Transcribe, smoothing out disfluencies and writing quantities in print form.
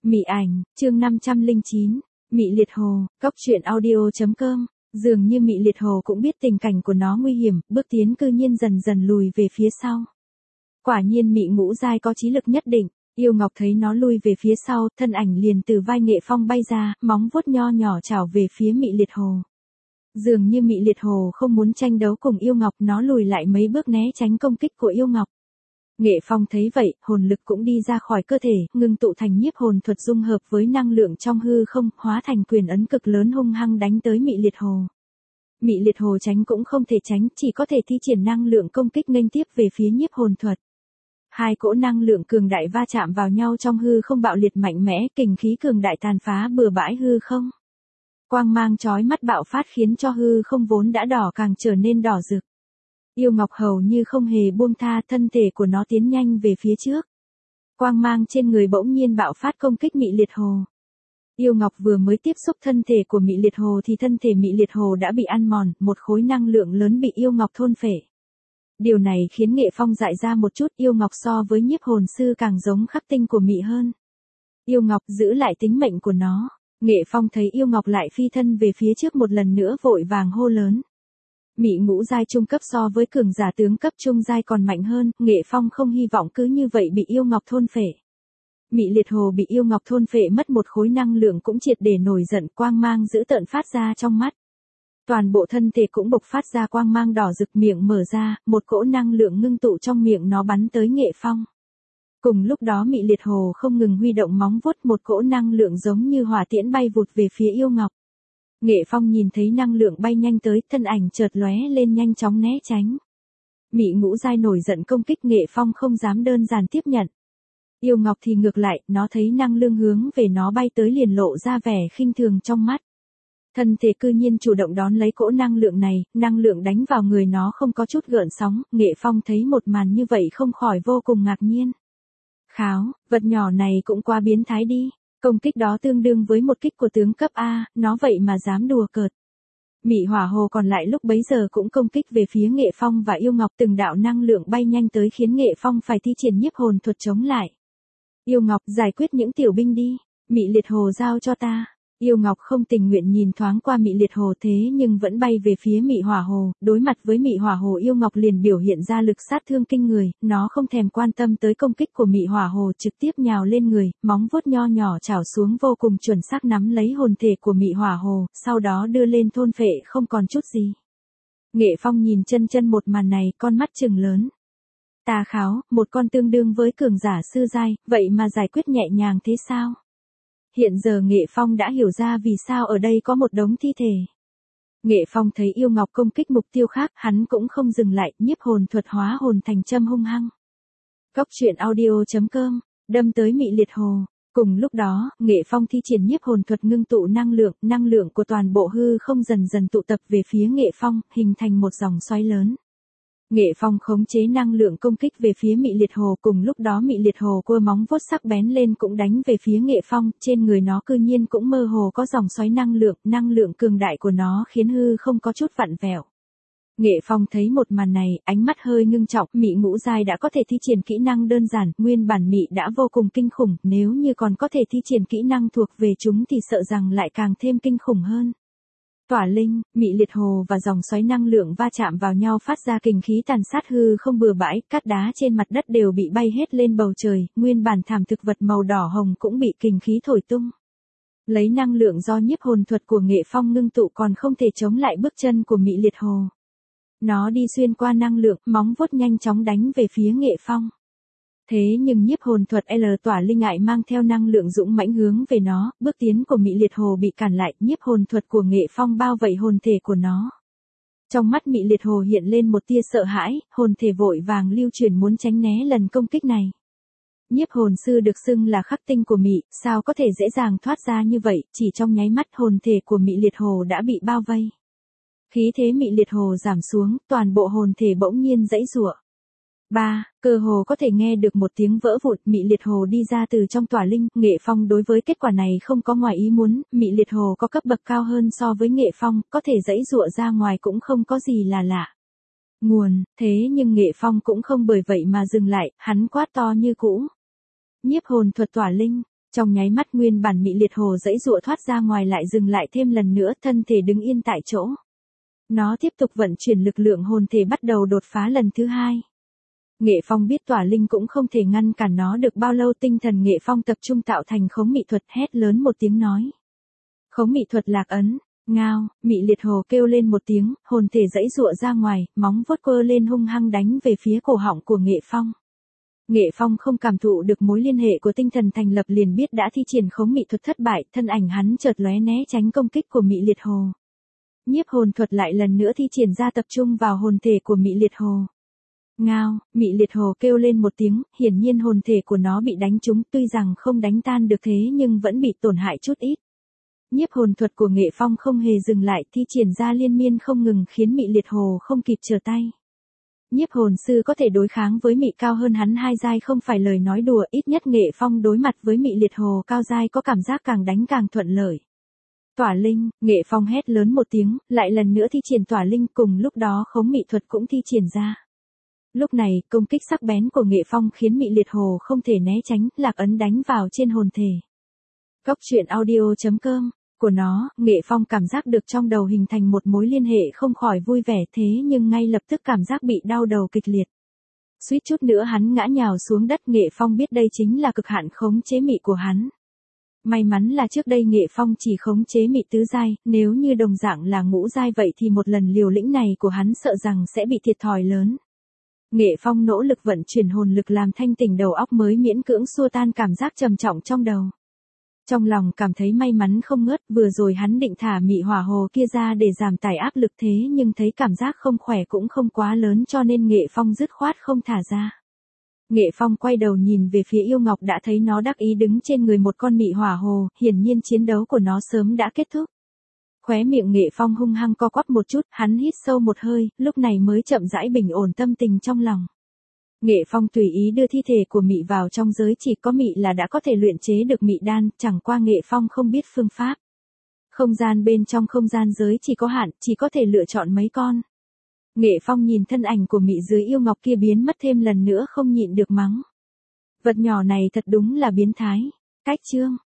Mị ảnh, chương 509, Mị liệt hồ, cóc truyện audio.com. Dường như Mị liệt hồ cũng biết tình cảnh của nó nguy hiểm, bước tiến cư nhiên dần dần lùi về phía sau. Quả nhiên Mị ngũ giai có trí lực nhất định, Yêu Ngọc thấy nó lui về phía sau, thân ảnh liền từ vai Nghệ Phong bay ra, móng vuốt nho nhỏ chảo về phía Mị liệt hồ. Dường như Mị liệt hồ không muốn tranh đấu cùng Yêu Ngọc, nó lùi lại mấy bước né tránh công kích của Yêu Ngọc. Nghệ Phong thấy vậy, hồn lực cũng đi ra khỏi cơ thể, ngưng tụ thành nhiếp hồn thuật dung hợp với năng lượng trong hư không, hóa thành quyền ấn cực lớn hung hăng đánh tới Mị liệt hồ. Mị liệt hồ tránh cũng không thể tránh, chỉ có thể thi triển năng lượng công kích nghênh tiếp về phía nhiếp hồn thuật. Hai cỗ năng lượng cường đại va chạm vào nhau trong hư không bạo liệt mạnh mẽ, kình khí cường đại tàn phá bừa bãi hư không. Quang mang chói mắt bạo phát khiến cho hư không vốn đã đỏ càng trở nên đỏ rực. Yêu Ngọc hầu như không hề buông tha, thân thể của nó tiến nhanh về phía trước. Quang mang trên người bỗng nhiên bạo phát công kích Mị liệt hồ. Yêu Ngọc vừa mới tiếp xúc thân thể của Mị liệt hồ thì thân thể Mị liệt hồ đã bị ăn mòn, một khối năng lượng lớn bị Yêu Ngọc thôn phệ. Điều này khiến Nghệ Phong dại ra một chút, Yêu Ngọc so với nhiếp hồn sư càng giống khắc tinh của Mị hơn. Yêu Ngọc giữ lại tính mệnh của nó. Nghệ Phong thấy Yêu Ngọc lại phi thân về phía trước một lần nữa vội vàng hô lớn. Mị ngũ giai trung cấp so với cường giả tướng cấp trung giai còn mạnh hơn, Nghệ Phong không hy vọng cứ như vậy bị Yêu Ngọc thôn phệ. Mị liệt hồ bị Yêu Ngọc thôn phệ mất một khối năng lượng cũng triệt để nổi giận, quang mang dữ tợn phát ra trong mắt. Toàn bộ thân thể cũng bộc phát ra quang mang đỏ rực, miệng mở ra, một cỗ năng lượng ngưng tụ trong miệng nó bắn tới Nghệ Phong. Cùng lúc đó Mị liệt hồ không ngừng huy động móng vuốt, một cỗ năng lượng giống như hỏa tiễn bay vụt về phía Yêu Ngọc. Nghệ Phong nhìn thấy năng lượng bay nhanh tới, thân ảnh chợt lóe lên nhanh chóng né tránh. Mị ngũ giai nổi giận công kích, Nghệ Phong không dám đơn giản tiếp nhận. Yêu Ngọc thì ngược lại, nó thấy năng lượng hướng về nó bay tới liền lộ ra vẻ khinh thường trong mắt. Thân thể cư nhiên chủ động đón lấy cỗ năng lượng này, năng lượng đánh vào người nó không có chút gợn sóng, Nghệ Phong thấy một màn như vậy không khỏi vô cùng ngạc nhiên. Kháo, vật nhỏ này cũng quá biến thái đi. Công kích đó tương đương với một kích của tướng cấp A, nó vậy mà dám đùa cợt. Mị hỏa hồ còn lại lúc bấy giờ cũng công kích về phía Nghệ Phong và Yêu Ngọc, từng đạo năng lượng bay nhanh tới khiến Nghệ Phong phải thi triển nhiếp hồn thuật chống lại. Yêu Ngọc, giải quyết những tiểu binh đi, Mị liệt hồ giao cho ta. Yêu Ngọc không tình nguyện nhìn thoáng qua Mị liệt hồ thế nhưng vẫn bay về phía Mị hỏa hồ, đối mặt với Mị hỏa hồ Yêu Ngọc liền biểu hiện ra lực sát thương kinh người, nó không thèm quan tâm tới công kích của Mị hỏa hồ, trực tiếp nhào lên người, móng vuốt nho nhỏ chảo xuống vô cùng chuẩn xác nắm lấy hồn thể của Mị hỏa hồ, sau đó đưa lên thôn phệ không còn chút gì. Nghệ Phong nhìn chân một màn này, con mắt trừng lớn. Tà kháo, một con tương đương với cường giả sư giai, vậy mà giải quyết nhẹ nhàng thế sao? Hiện giờ Nghệ Phong đã hiểu ra vì sao ở đây có một đống thi thể. Nghệ Phong thấy Yêu Ngọc công kích mục tiêu khác, hắn cũng không dừng lại, nhiếp hồn thuật hóa hồn thành châm hung hăng. Cóc truyện audio.com, đâm tới Mị liệt hồ. Cùng lúc đó, Nghệ Phong thi triển nhiếp hồn thuật ngưng tụ năng lượng của toàn bộ hư không dần dần tụ tập về phía Nghệ Phong, hình thành một dòng xoáy lớn. Nghệ Phong khống chế năng lượng công kích về phía Mị liệt hồ, cùng lúc đó Mị liệt hồ cua móng vuốt sắc bén lên cũng đánh về phía Nghệ Phong, trên người nó cư nhiên cũng mơ hồ có dòng xoáy năng lượng cường đại của nó khiến hư không có chút vặn vẹo. Nghệ Phong thấy một màn này, ánh mắt hơi ngưng trọng, Mị ngũ giai đã có thể thi triển kỹ năng đơn giản, nguyên bản Mị đã vô cùng kinh khủng, nếu như còn có thể thi triển kỹ năng thuộc về chúng thì sợ rằng lại càng thêm kinh khủng hơn. Tỏa linh, Mị liệt hồ và dòng xoáy năng lượng va chạm vào nhau phát ra kình khí tàn sát hư không bừa bãi, cát đá trên mặt đất đều bị bay hết lên bầu trời, nguyên bản thảm thực vật màu đỏ hồng cũng bị kình khí thổi tung. Lấy năng lượng do nhiếp hồn thuật của Nghệ Phong ngưng tụ còn không thể chống lại bước chân của Mị liệt hồ. Nó đi xuyên qua năng lượng, móng vuốt nhanh chóng đánh về phía Nghệ Phong. Thế nhưng nhiếp hồn thuật tỏa linh ngại mang theo năng lượng dũng mãnh hướng về nó, bước tiến của Mị liệt hồ bị cản lại, nhiếp hồn thuật của Nghệ Phong bao vây hồn thể của nó. Trong mắt Mị liệt hồ hiện lên một tia sợ hãi, hồn thể vội vàng lưu chuyển muốn tránh né lần công kích này. Nhiếp hồn sư được xưng là khắc tinh của Mị, sao có thể dễ dàng thoát ra như vậy, chỉ trong nháy mắt hồn thể của Mị liệt hồ đã bị bao vây. Khí thế Mị liệt hồ giảm xuống, toàn bộ hồn thể bỗng nhiên giãy giụa. Cơ hồ có thể nghe được một tiếng vỡ vụn, Mị liệt hồ đi ra từ trong tỏa linh, Nghệ Phong đối với kết quả này không có ngoài ý muốn, Mị liệt hồ có cấp bậc cao hơn so với Nghệ Phong, có thể giãy giụa ra ngoài cũng không có gì là lạ. Thế nhưng Nghệ Phong cũng không bởi vậy mà dừng lại, hắn quát to như cũ. Nhiếp hồn thuật tỏa linh, Trong nháy mắt nguyên bản Mị Liệt Hồ giãy giụa thoát ra ngoài lại dừng lại thêm lần nữa, thân thể đứng yên tại chỗ. Nó tiếp tục vận chuyển lực lượng hồn thể bắt đầu đột phá lần thứ hai. Nghệ Phong biết Tỏa Linh cũng không thể ngăn cản nó được bao lâu, tinh thần Nghệ Phong tập trung tạo thành khống mị thuật, hét lớn một tiếng nói. Khống mị thuật lạc ấn, ngao, Mị Liệt Hồ kêu lên một tiếng, hồn thể giãy giụa ra ngoài, móng vuốt quơ lên hung hăng đánh về phía cổ họng của Nghệ Phong. Nghệ Phong không cảm thụ được mối liên hệ của tinh thần thành lập liền biết đã thi triển khống mị thuật thất bại, thân ảnh hắn chợt lóe né tránh công kích của Mị Liệt Hồ. Nhiếp hồn thuật lại lần nữa thi triển ra tập trung vào hồn thể của Mị Liệt Hồ. Ngao, Mị Liệt Hồ kêu lên một tiếng, hiển nhiên hồn thể của nó bị đánh trúng, tuy rằng không đánh tan được thế nhưng vẫn bị tổn hại chút ít. Nhiếp hồn thuật của Nghệ Phong không hề dừng lại, thi triển ra liên miên không ngừng khiến Mị Liệt Hồ không kịp trở tay. Nhiếp hồn sư có thể đối kháng với Mị cao hơn hắn 2 giai không phải lời nói đùa, ít nhất Nghệ Phong đối mặt với Mị Liệt Hồ cao giai có cảm giác càng đánh càng thuận lợi. Tỏa Linh, Nghệ Phong hét lớn một tiếng, lại lần nữa thi triển Tỏa Linh, cùng lúc đó khống mị thuật cũng thi triển ra. Lúc này, công kích sắc bén của Nghệ Phong khiến Mị Liệt Hồ không thể né tránh, lạc ấn đánh vào trên hồn thể. Góc truyện audio.com của nó, Nghệ Phong cảm giác được trong đầu hình thành một mối liên hệ không khỏi vui vẻ, thế nhưng ngay lập tức cảm giác bị đau đầu kịch liệt. Suýt chút nữa hắn ngã nhào xuống đất. Nghệ Phong biết đây chính là cực hạn khống chế mị của hắn. May mắn là trước đây Nghệ Phong chỉ khống chế mị tứ giai, nếu như đồng dạng là ngũ giai vậy thì một lần liều lĩnh này của hắn sợ rằng sẽ bị thiệt thòi lớn. Nghệ Phong nỗ lực vận chuyển hồn lực làm thanh tỉnh đầu óc mới miễn cưỡng xua tan cảm giác trầm trọng trong đầu. Trong lòng cảm thấy may mắn không ngớt, vừa rồi hắn định thả Mị Hỏa Hồ kia ra để giảm tải áp lực thế nhưng thấy cảm giác không khỏe cũng không quá lớn cho nên Nghệ Phong dứt khoát không thả ra. Nghệ Phong quay đầu nhìn về phía Yêu Ngọc đã thấy nó đắc ý đứng trên người một con Mị Hỏa Hồ, hiển nhiên chiến đấu của nó sớm đã kết thúc. Khóe miệng Nghệ Phong hung hăng co quắp một chút, hắn hít sâu một hơi, lúc này mới chậm rãi bình ổn tâm tình trong lòng. Nghệ Phong tùy ý đưa thi thể của Mị vào trong giới, chỉ có Mị là đã có thể luyện chế được Mị đan, chẳng qua Nghệ Phong không biết phương pháp. Không gian bên trong không gian giới chỉ có hạn, chỉ có thể lựa chọn mấy con. Nghệ Phong nhìn thân ảnh của Mị dưới Yêu Ngọc kia biến mất thêm lần nữa không nhịn được mắng. Vật nhỏ này thật đúng là biến thái. Cách chương